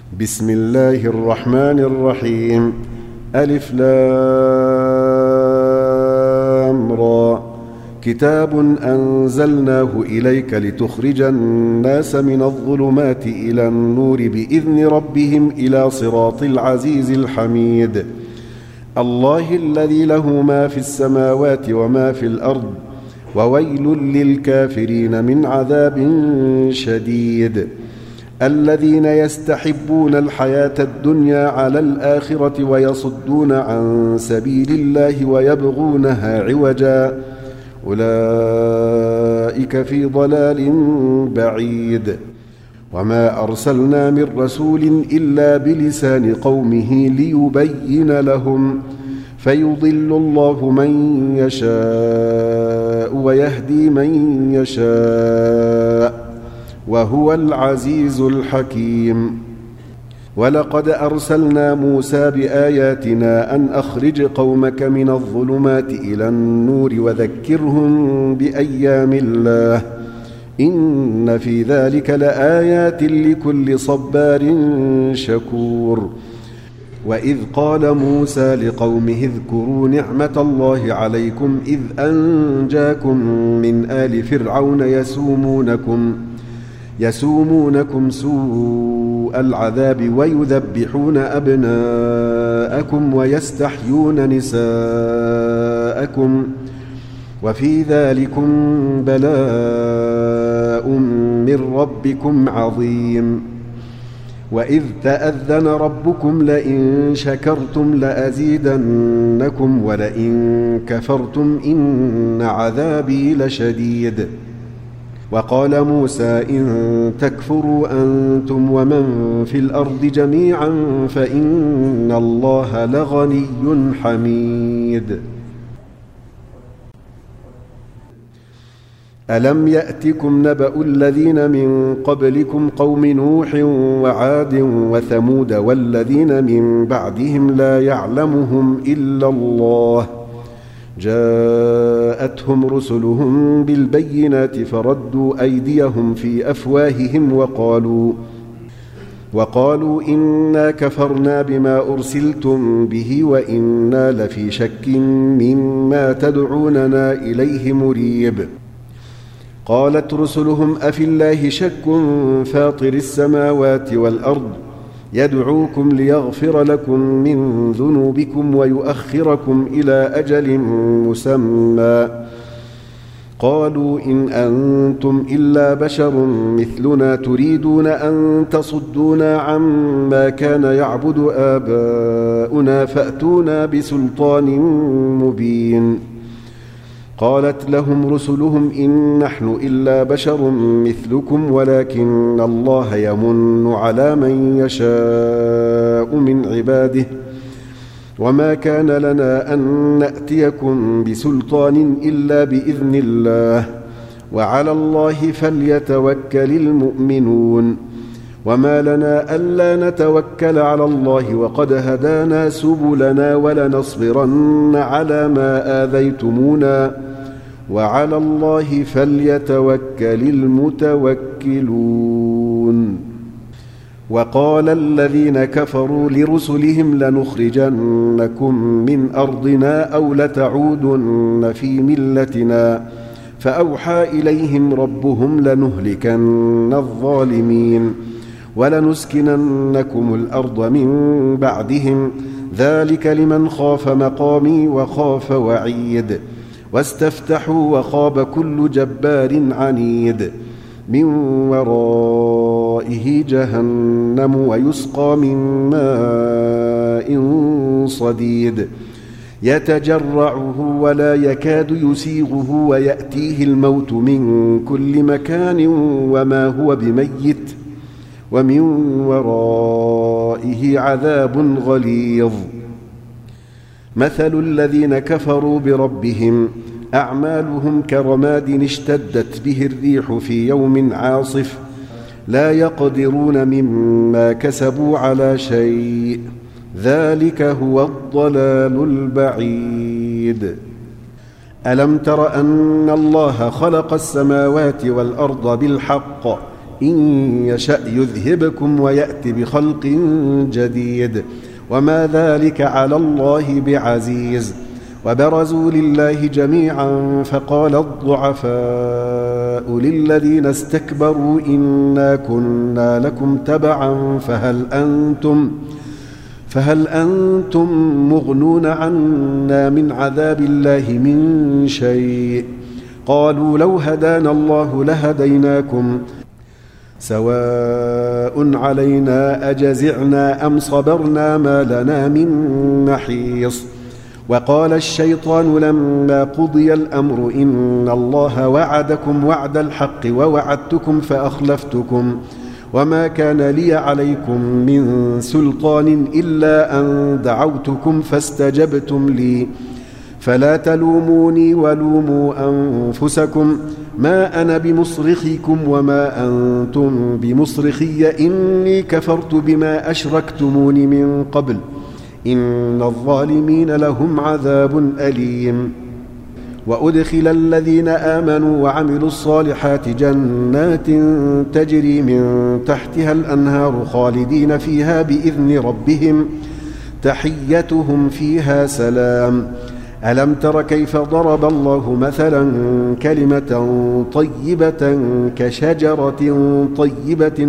بسم الله الرحمن الرحيم. ألف لام را. كتاب أنزلناه إليك لتخرج الناس من الظلمات إلى النور بإذن ربهم إلى صراط العزيز الحميد. الله الذي له ما في السماوات وما في الأرض، وويل للكافرين من عذاب شديد. الذين يستحبون الحياة الدنيا على الآخرة ويصدون عن سبيل الله ويبغونها عوجا، أولئك في ضلال بعيد. وما أرسلنا من رسول إلا بلسان قومه ليبين لهم، فيضل الله من يشاء ويهدي من يشاء، وهو العزيز الحكيم. ولقد أرسلنا موسى بآياتنا أن أخرج قومك من الظلمات إلى النور وذكرهم بأيام الله، إن في ذلك لآيات لكل صبار شكور. وإذ قال موسى لقومه اذكروا نعمة الله عليكم إذ أنجاكم من آل فرعون يسومونكم سوء العذاب ويذبحون أبناءكم ويستحيون نساءكم، وفي ذلكم بلاء من ربكم عظيم. وإذ تأذن ربكم لئن شكرتم لأزيدنكم ولئن كفرتم إن عذابي لشديد. وقال موسى إن تكفروا أنتم ومن في الأرض جميعا فإن الله لغني حميد. ألم يأتكم نبأ الذين من قبلكم قوم نوح وعاد وثمود والذين من بعدهم لا يعلمهم إلا الله، جاءتهم رسلهم بالبينات فردوا أيديهم في أفواههم وقالوا إنا كفرنا بما أرسلتم به وإنا لفي شك مما تدعوننا إليه مريب. قالت رسلهم أفي الله شك فاطر السماوات والأرض يدعوكم ليغفر لكم من ذنوبكم ويؤخركم إلى أجل مسمى، قالوا إن أنتم إلا بشر مثلنا تريدون أن تصدونا عما كان يعبد آباؤنا فأتونا بسلطان مبين. قالت لهم رسلهم إن نحن إلا بشر مثلكم ولكن الله يمن على من يشاء من عباده، وما كان لنا أن نأتيكم بسلطان إلا بإذن الله، وعلى الله فليتوكل المؤمنون. وما لنا ألا نتوكل على الله وقد هدانا سبلنا ولنصبرن على ما آذيتمونا، وعلى الله فليتوكل المتوكلون. وقال الذين كفروا لرسلهم لنخرجنكم من أرضنا أو لتعودن في ملتنا، فأوحى إليهم ربهم لنهلكن الظالمين ولنسكننكم الأرض من بعدهم، ذلك لمن خاف مقامي وخاف وعيد. واستفتحوا وخاب كل جبار عنيد، من ورائه جهنم ويسقى من ماء صديد يتجرعه ولا يكاد يسيغه ويأتيه الموت من كل مكان وما هو بميت، ومن ورائه عذاب غليظ. مثل الذين كفروا بربهم أعمالهم كرماد اشتدت به الريح في يوم عاصف، لا يقدرون مما كسبوا على شيء، ذلك هو الضلال البعيد. ألم تر أن الله خلق السماوات والأرض بالحق إن يشأ يذهبكم ويأت بخلق جديد وما ذلك على الله بعزيز. وبرزوا لله جميعا فقال الضعفاء للذين استكبروا إنا كنا لكم تبعا فهل أنتم مغنون عنا من عذاب الله من شيء؟ قالوا لو هدانا الله لهديناكم سواء علينا أجزعنا أم صبرنا ما لنا من محيص. وقال الشيطان لما قضي الأمر إن الله وعدكم وعد الحق ووعدتكم فأخلفتكم وما كان لي عليكم من سلطان إلا أن دعوتكم فاستجبتم لي فلا تلوموني ولوموا أنفسكم ما أنا بمصرخكم وما أنتم بمصرخي إني كفرت بما أشركتمون من قبل إن الظالمين لهم عذاب أليم. وأدخل الذين آمنوا وعملوا الصالحات جنات تجري من تحتها الأنهار خالدين فيها بإذن ربهم تحيتهم فيها سلام. ألم تر كيف ضرب الله مثلا كلمة طيبة كشجرة طيبة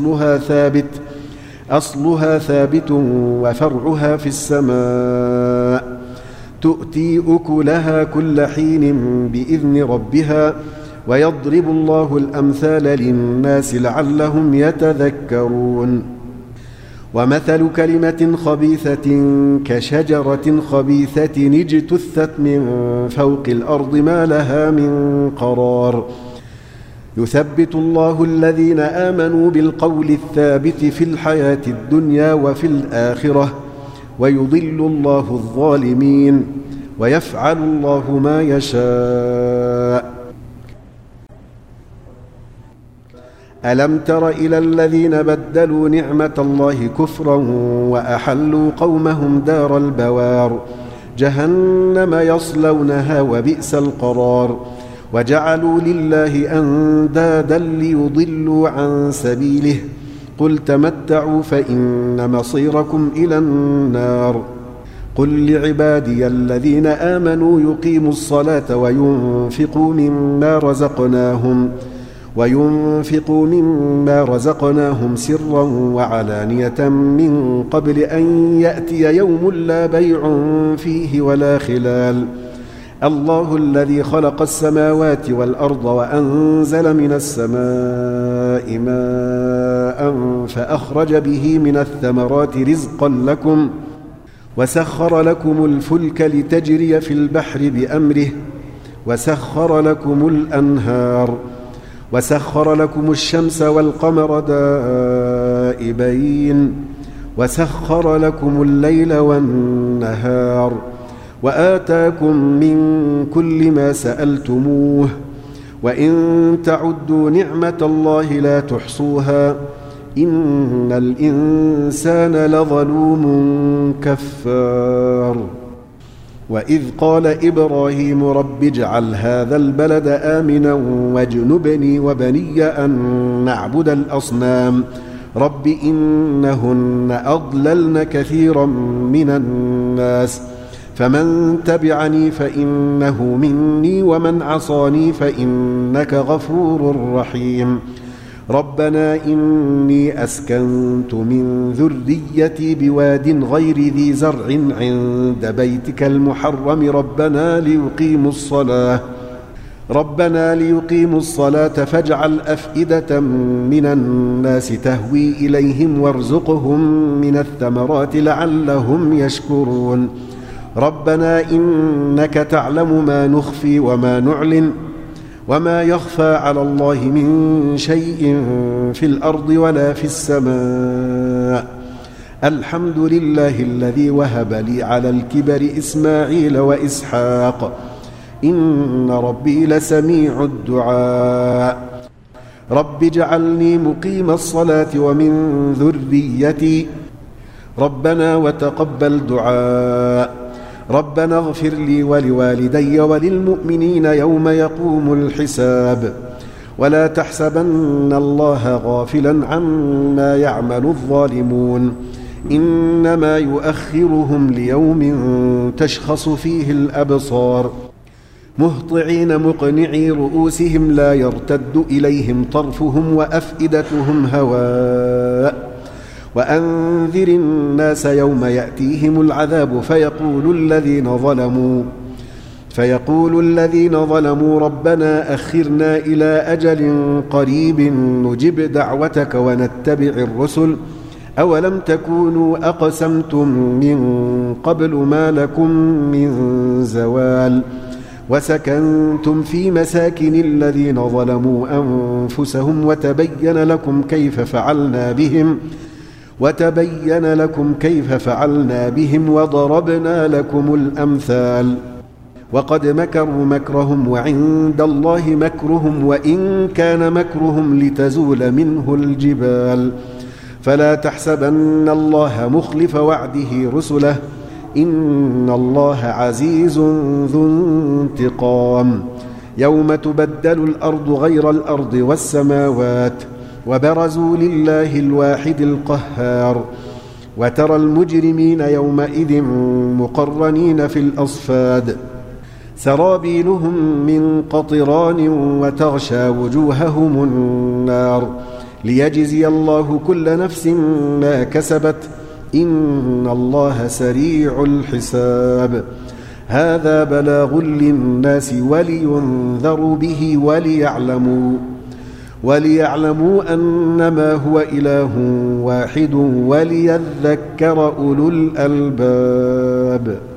أصلها ثابت وفرعها في السماء تؤتي أكلها كل حين بإذن ربها ويضرب الله الأمثال للناس لعلهم يتذكرون. ومثل كلمة خبيثة كشجرة خبيثة اجتثت من فوق الأرض ما لها من قرار يثبت الله الذين آمنوا بالقول الثابت في الحياة الدنيا وفي الآخرة ويضل الله الظالمين ويفعل الله ما يشاء. ألم تر إلى الذين بدلوا نعمة الله كفرا وأحلوا قومهم دار البوار جهنم يصلونها وبئس القرار وجعلوا لله أندادا ليضلوا عن سبيله قل تمتعوا فإن مصيركم إلى النار. قل لعبادي الذين آمنوا يقيموا الصلاة وينفقوا مما رزقناهم سرا وعلانية من قبل أن يأتي يوم لا بيع فيه ولا خلال. الله الذي خلق السماوات والأرض وأنزل من السماء ماء فأخرج به من الثمرات رزقا لكم وسخر لكم الفلك لتجري في البحر بأمره وسخر لكم الأنهار وسخر لكم الشمس والقمر دائبين وسخر لكم الليل والنهار وآتاكم من كل ما سألتموه وإن تعدوا نعمة الله لا تحصوها إن الإنسان لظلوم كفار. وإذ قال إبراهيم رب اجعل هذا البلد آمنا واجنبني وبني أن نعبد الأصنام رب إنهن أضللن كثيرا من الناس فمن تبعني فإنه مني ومن عصاني فإنك غفور رحيم. ربنا إني أسكنت من ذريتي بواد غير ذي زرع عند بيتك المحرم ربنا ليقيموا الصلاة فاجعل أفئدة من الناس تهوي إليهم وارزقهم من الثمرات لعلهم يشكرون. ربنا إنك تعلم ما نخفي وما نعلن وما يخفى على الله من شيء في الأرض ولا في السماء. الحمد لله الذي وهب لي على الكبر إسماعيل وإسحاق إن ربي لسميع الدعاء. رب اجعلني مقيم الصلاة ومن ذريتي ربنا وتقبل دعاء. ربنا اغفر لي ولوالدي وللمؤمنين يوم يقوم الحساب. ولا تحسبن الله غافلا عما يعمل الظالمون إنما يؤخرهم ليوم تشخص فيه الأبصار مهطعين مقنعي رؤوسهم لا يرتد إليهم طرفهم وأفئدتهم هواء وأنذر الناس يوم يأتيهم العذاب فيقول الذين ظلموا ربنا أخرنا إلى أجل قريب نجب دعوتك ونتبع الرسل أولم تكونوا أقسمتم من قبل ما لكم من زوال وسكنتم في مساكن الذين ظلموا أنفسهم وتبين لكم كيف فعلنا بهم وضربنا لكم الأمثال وقد مكروا مكرهم وعند الله مكرهم وإن كان مكرهم لتزول منه الجبال فلا تحسبن الله مخلف وعده رسله إن الله عزيز ذو انتقام يوم تبدل الأرض غير الأرض والسماوات وبرزوا لله الواحد القهار وترى المجرمين يومئذ مقرنين في الأصفاد سرابيلهم من قطران وتغشى وجوههم النار ليجزي الله كل نفس ما كسبت إن الله سريع الحساب هذا بلاغ للناس ولينذروا به وليعلموا أنما هو إله واحد وليذكر أولو الألباب.